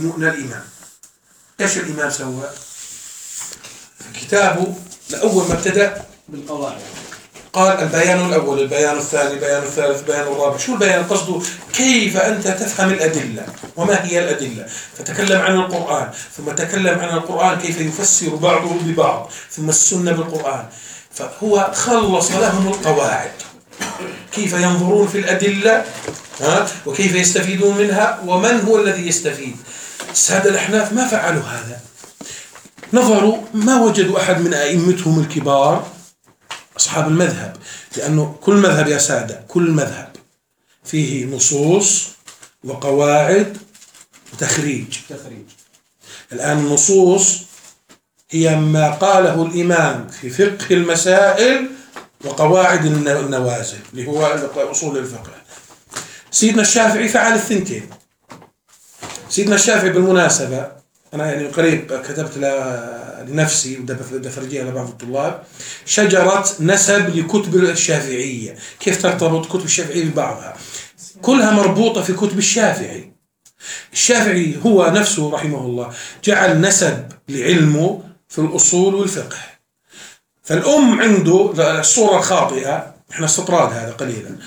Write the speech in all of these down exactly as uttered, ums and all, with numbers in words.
الإمام. إيش الإمام سوى؟ كتابه لأول ما ابتدأ بالقواعد قال البيان الأول، البيان الثاني، البيان الثالث، البيان الرابع. شو البيان؟ قصده كيف أنت تفهم الأدلة وما هي الأدلة. فتكلم عن القرآن، ثم تكلم عن القرآن كيف يفسر بعضه ببعض، ثم السنة بالقرآن. فهو خلص لهم القواعد كيف ينظرون في الأدلة، ها، وكيف يستفيدون منها، ومن هو الذي يستفيد. السادة الأحناف ما فعلوا هذا. نظروا ما وجدوا أحد من أئمتهم الكبار أصحاب المذهب، لأنه كل مذهب يا سادة، كل مذهب فيه نصوص وقواعد وتخريج. تخريج. الآن النصوص هي ما قاله الإمام في فقه المسائل وقواعد النوازل اللي هو أصول الفقه. سيدنا الشافعي فعل الثنتين. سيدنا الشافعي بالمناسبة أنا يعني قريب كتبت لنفسي ودفرجيها لبعض الطلاب شجرة نسب لكتب الشافعية، كيف ترتبط كتب الشافعية ببعضها، كلها مربوطة في كتب الشافعي. الشافعي هو نفسه رحمه الله جعل نسب لعلمه في الأصول والفقه. فالأم عنده الصورة الخاطئة، احنا استطراد هذا قليلا.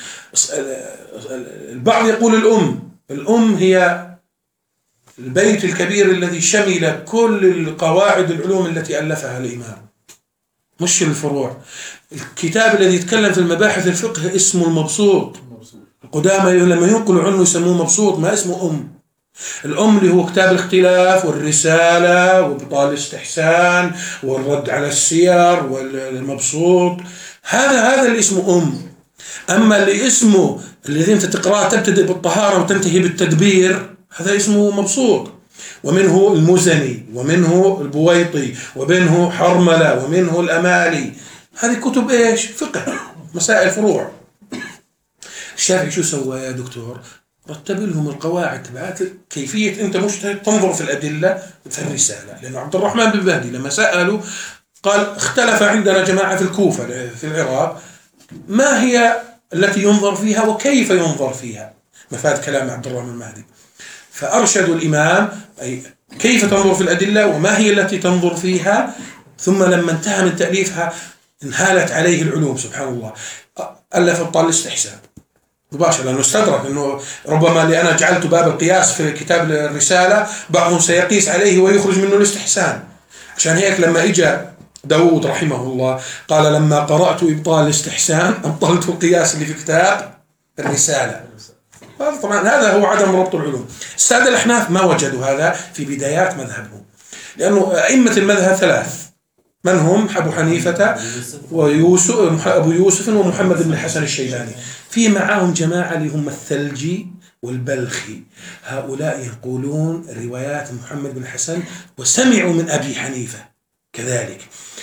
البعض يقول الأم الأم هي البيت الكبير الذي شمل كل القواعد العلوم التي ألفها الإمام، مش الفروع. الكتاب الذي يتكلم في المباحث الفقه اسمه المبسوط. القدامى لما ينقلوا عنه يسموه مبسوط، ما اسمه أم. الأم اللي هو كتاب الاختلاف والرسالة وابطال الاستحسان والرد على السير والمبسوط، هذا هذا اللي اسمه أم. أما اللي اسمه الذي أنت تقرأه تبتدئ بالطهارة وتنتهي بالتدبير هذا اسمه مبسوط. ومنه المزني، ومنه البويطي، ومنه حرملة، ومنه الأمالي. هذه كتب إيش؟ فقه، مسائل فروع. الشافعي شو سوى يا دكتور؟ رتب لهم القواعد تبعات كيفية أنت مجتهد تنظر في الأدلة في الرسالة. لأنه عبد الرحمن بن مهدي لما سألوا قال اختلف عندنا جماعة في الكوفة في العراق ما هي التي ينظر فيها وكيف ينظر فيها، مفاد كلام عبد الرحمن المهدي. فأرشدوا الإمام أي كيف تنظر في الأدلة وما هي التي تنظر فيها. ثم لما انتهى من تأليفها انهالت عليه العلوم سبحان الله. ألف ابطال الاستحسان مباشرة، لأنه استدرك أنه ربما اللي أنا جعلت باب القياس في كتاب الرسالة بعضهم سيقيس عليه ويخرج منه الاستحسان. عشان هيك لما إجا داود رحمه الله قال لما قرأت إبطال الاستحسان أبطلت القياس اللي في كتاب الرسالة. طبعا هذا هو عدم ربط العلوم. السادة الأحناف ما وجدوا هذا في بدايات مذهبهم، لأنه أئمة المذهب ثلاث، من هم؟ أبو حنيفة ويوسف أبو يوسف ومحمد بن الحسن الشيباني. في معهم جماعة اللي هم الثلجي والبلخي، هؤلاء يقولون روايات محمد بن الحسن وسمعوا من أبي حنيفة كذلك.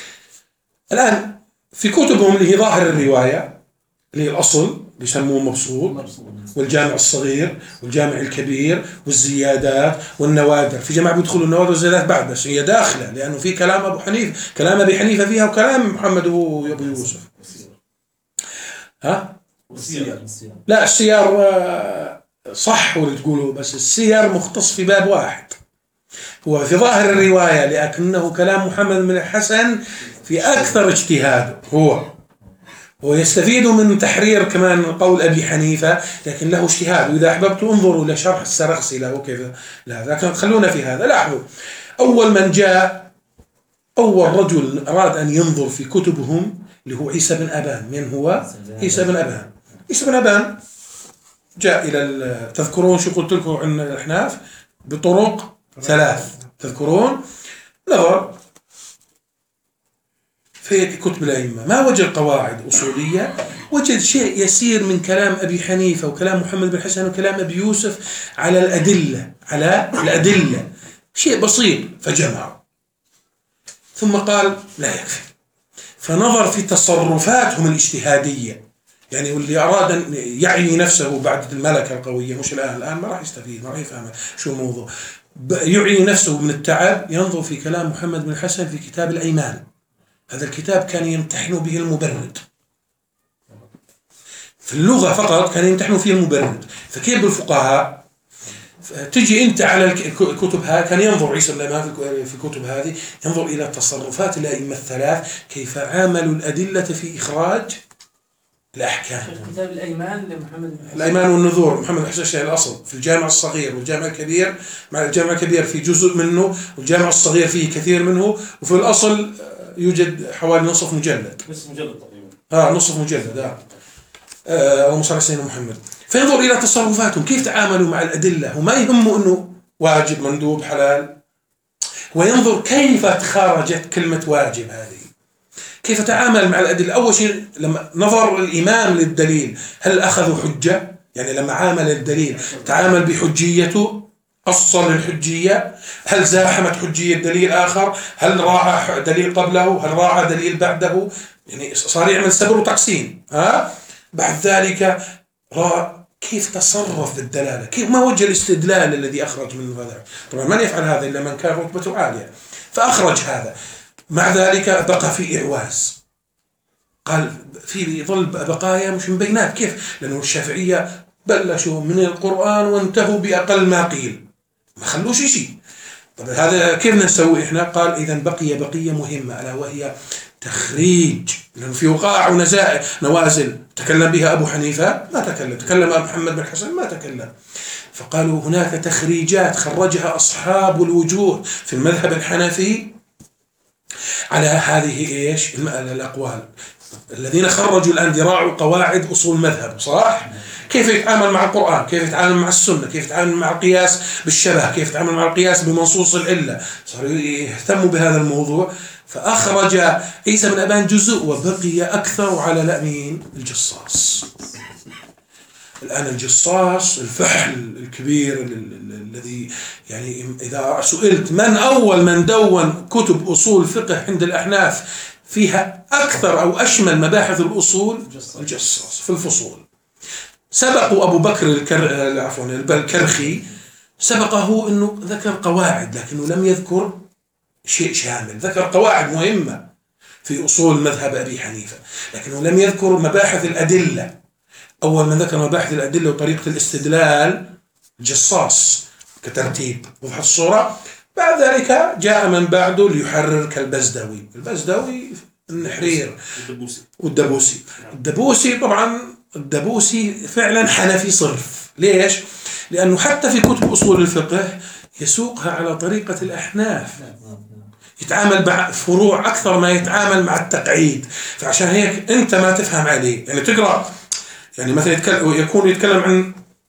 الآن في كتبهم اللي هي ظاهر الرواية اللي هي الأصل بيسموه مبسوط، والجامع الصغير والجامع الكبير والزيادات والنوادر. في جماعة بيدخلوا النوادر والزيادات بعد، بس هي داخلة لأنه في كلام أبو حنيفة، كلام أبي حنيفة فيها وكلام محمد وأبو يوسف. ها؟ السير. لا السير صح واللي تقوله، بس السير مختص في باب واحد هو في ظاهر الرواية، لكنه كلام محمد بن الحسن في أكثر اجتهاد. هو ويستفيد من تحرير كمان قول أبي حنيفة، لكن له اجتهاد. وإذا أحببتوا انظروا لشرح السرخسي له كيف. لا لكن خلونا في هذا. لاحظوا أول من جاء أول رجل أراد أن ينظر في كتبهم اللي هو عيسى بن أبان. من هو؟ عيسى بن أبان. عيسى بن أبان جاء إلى تذكرون شو قلت لكم عن الأحناف بطرق ثلاث، تذكرون؟ نظر في كتب الأئمة ما وجد قواعد أصولية، وجد شيء يسير من كلام أبي حنيفة وكلام محمد بن حسن وكلام أبي يوسف على الأدلة على الأدلة شيء بسيط فجمع. ثم قال لا يكفي، فنظر في تصرفاتهم الاجتهادية. يعني واللي أراد أن يعي نفسه بعد الملكة القوية، مش الآن الآن ما راح يستفيد، ما راح يفهم شو الموضوع، يعي نفسه من التعب ينظر في كلام محمد بن حسن في كتاب الأيمان. هذا الكتاب كان يمتحن به المبرد في اللغة فقط، كان يمتحن فيه المبرد. فكيف بالفقهاء؟ تجي أنت على الكتب هذه، كان ينظر عيسى بن الإمام في الكتب هذه، ينظر إلى تصرفات الأئمة الثلاث كيف عاملوا الأدلة في إخراج الأحكام. كتاب الأيمان لمحمد الأيمان والنذور محمد بن حسين الشافعي الأصل في الجامع الصغير والجامع الكبير، مع الجامع الكبير في جزء منه والجامع الصغير فيه كثير منه، وفي الأصل يوجد حوالي نصف مجلد. نصف مجلد تقريبا. آه نصف مجلد آه. آه اللهم صل على سيدنا محمد. فينظر إلى تصرفاتهم كيف تعاملوا مع الأدلة، وما يهمه أنه واجب مندوب حلال، وينظر كيف خرجت كلمة واجب هذه، كيف تعامل مع الأدلة. أول شيء لما نظر الإمام للدليل، هل أخذوا حجة؟ يعني لما عامل الدليل تعامل بحجيته، أصل الحجية، هل زاحمت حجية دليل آخر، هل راعى دليل قبله، هل راعى دليل بعده، يعني صار يعمل سبر وتقسيم. ها؟ بعد ذلك رأى كيف تصرف بالدلالة، كيف ما وجه الاستدلال الذي أخرج منه هذا. طبعا من يفعل هذا إلا من كان رتبته عالية، فأخرج هذا. مع ذلك بقى في إعواز، قال في ظل بقايا مش مبينات. كيف؟ لأنه الشافعية بلشوا من القرآن وانتهوا بأقل ما قيل، ما خلوش شيء. طب هذا كيف نسوي إحنا؟ قال إذن بقي بقية مهمة، ألا وهي تخريج، لأنه في وقائع ونزائع نوازل تكلم بها أبو حنيفة ما تكلم، تكلم أبو محمد بن حسن ما تكلم. فقالوا هناك تخريجات خرجها أصحاب الوجوه في المذهب الحنفي على هذه إيش الأقوال. الذين خرجوا الآن ذراعوا قواعد أصول مذهب، صح؟ كيف يتعامل مع القرآن، كيف يتعامل مع السنة، كيف يتعامل مع القياس بالشبه، كيف يتعامل مع القياس بمنصوص العلة، صاروا يهتموا بهذا الموضوع. فأخرج عيسى بن أبان جزء وبقي أكثر على لأمين الجصاص. الآن الجصاص الفحل الكبير الذي يعني إذا سئلت من أول من دون كتب أصول فقه عند الأحناف فيها أكثر أو أشمل مباحث الأصول، الجصاص في الفصول. سبقوا أبو بكر الكر... عفوا الكرخي، سبقه أنه ذكر قواعد لكنه لم يذكر شيء شامل. ذكر قواعد مهمة في أصول مذهب أبي حنيفة لكنه لم يذكر مباحث الأدلة. أول من ذكر مباحث الأدلة وطريقة الاستدلال الجصاص كترتيب وضح الصورة. بعد ذلك جاء من بعده ليحرر كالبزدوي، البزدوي النحرير والدبوسي والدبوسي. الدبوسي طبعا الدبوسي فعلا حنفي صرف. ليش؟ لأنه حتى في كتب أصول الفقه يسوقها على طريقة الأحناف، يتعامل مع فروع أكثر ما يتعامل مع التقعيد. فعشان هيك أنت ما تفهم عليه. يعني تقرأ يعني مثلا يكون يتكلم عن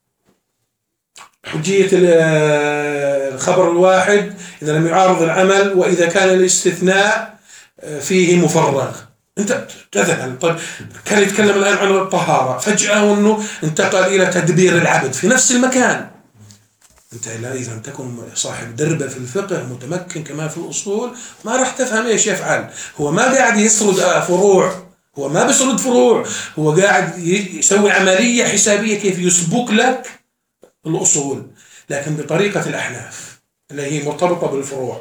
حجية الخبر الواحد إذا لم يعارض العمل وإذا كان الاستثناء فيه مفرغ، أنت تذهل. طيب كان يتكلم الآن عن الطهارة، فجأة أنه انتقل إلى تدبير العبد في نفس المكان. أنت إذا لم تكن صاحب دربة في الفقه متمكن كما في الأصول ما راح تفهم إيش يفعل. هو ما قاعد يسرد فروع، هو ما بيسرد فروع، هو قاعد يسوي عملية حسابية كيف يسبق لك الأصول لكن بطريقة الأحناف اللي هي مرتبطة بالفروع.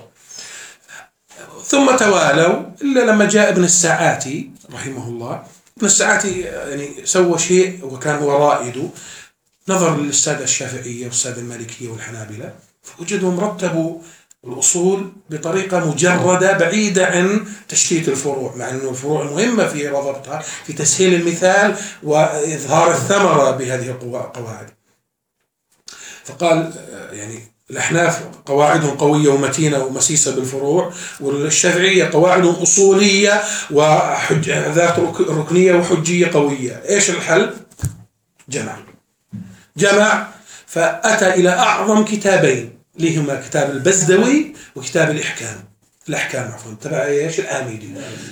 ثم توالوا إلا لما جاء ابن الساعاتي رحمه الله. ابن الساعاتي يعني سوى شيء وكان هو رائده، نظر للسادة الشافعية والسادة المالكية والحنابلة فوجدهم رتبوا الأصول بطريقة مجردة بعيدة عن تشتيت الفروع، مع أن الفروع مهمة في رضبطها في تسهيل المثال وإظهار الثمرة بهذه القواعد. فقال يعني الأحناف قواعدهم قوية ومتينة ومسيسة بالفروع، والشافعية قواعدهم أصولية وذات ركنية وحجية قوية. إيش الحل؟ جمع جمع فأتى إلى أعظم كتابين اللي هما كتاب البزدوي وكتاب الإحكام الأحكام عفوا تبع إيش الآمدي.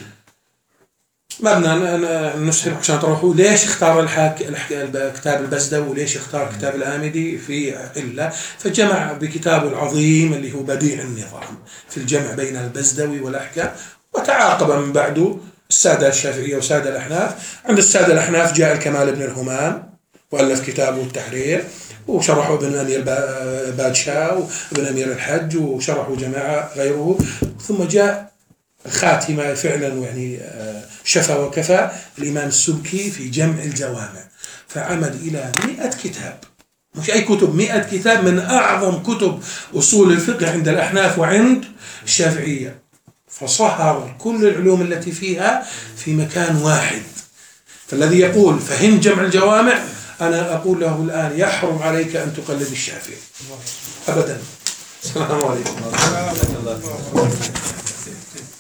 ما بدنا نسهل عشان تروحوا ليش اختار الحاك كتاب البزدوي وليش اختار كتاب الآمدي في علة. فجمع بكتابه العظيم اللي هو بديع النظام في الجمع بين البزدوي والأحكام، وتعاقب من بعده السادة الشافعية والسادة الأحناف. عند السادة الأحناف جاء الكمال بن الهمام وألف كتابه التحرير وشرحه ابن أمير بادشاه وابن أمير الحج وشرحه جماعة غيره. ثم جاء الخاتمة فعلا يعني شفى وكفى الإمام السبكي في جمع الجوامع، فعمد إلى مئة كتاب مش أي كتب، مئة كتاب من أعظم كتب أصول الفقه عند الأحناف وعند الشافعية، فصهر كل العلوم التي فيها في مكان واحد. فالذي يقول فهم جمع الجوامع، أنا أقول له الآن يحرم عليك أن تقلد الشافعي أبدا. السلام عليكم.